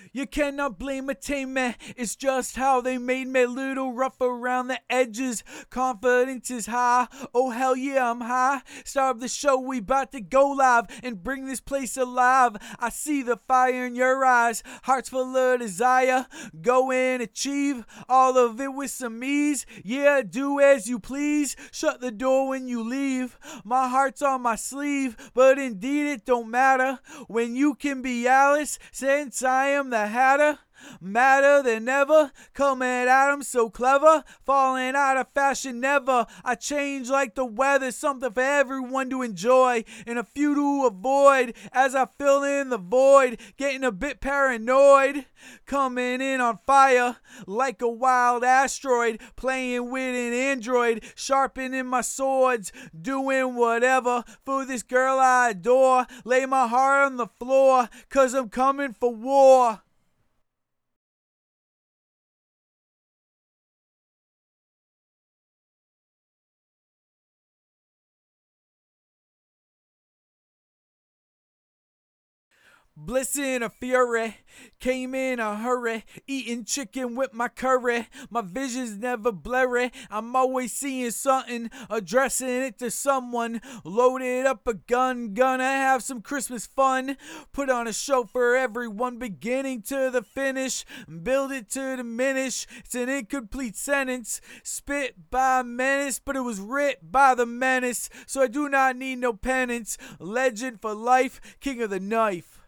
You cannot blame a tame man, it's just how they made me. Little rough around the edges, confidence is high. Oh hell yeah, I'm high. Star of the show, we bout to go live and bring this place alive. I see the fire in your eyes, hearts full of desire. Go and achieve all of it with some ease. Yeah, do as you please, shut the door when you leave. My heart's on my sleeve, but indeed it don't matter when you can be Alice, since I am the Hatter. Madder than ever, coming at 'em so clever, falling out of fashion never. I change like the weather, something for everyone to enjoy and a few to avoid as I fill in the void, getting a bit paranoid, coming in on fire like a wild asteroid, playing with an android, sharpening my swords, doing whatever for this girl I adore. Lay my heart on the floor, 'cause I'm coming for war. Bliss in a fury, came in a hurry, eating chicken with my curry. My vision's never blurry, I'm always seeing something, addressing it to someone. Loaded up a gun, gonna have some Christmas fun. Put on a show for everyone, beginning to the finish. Build it to diminish, it's an incomplete sentence. Spit by menace, but it was writ by the menace. So I do not need no penance. Legend for life, king of the knife.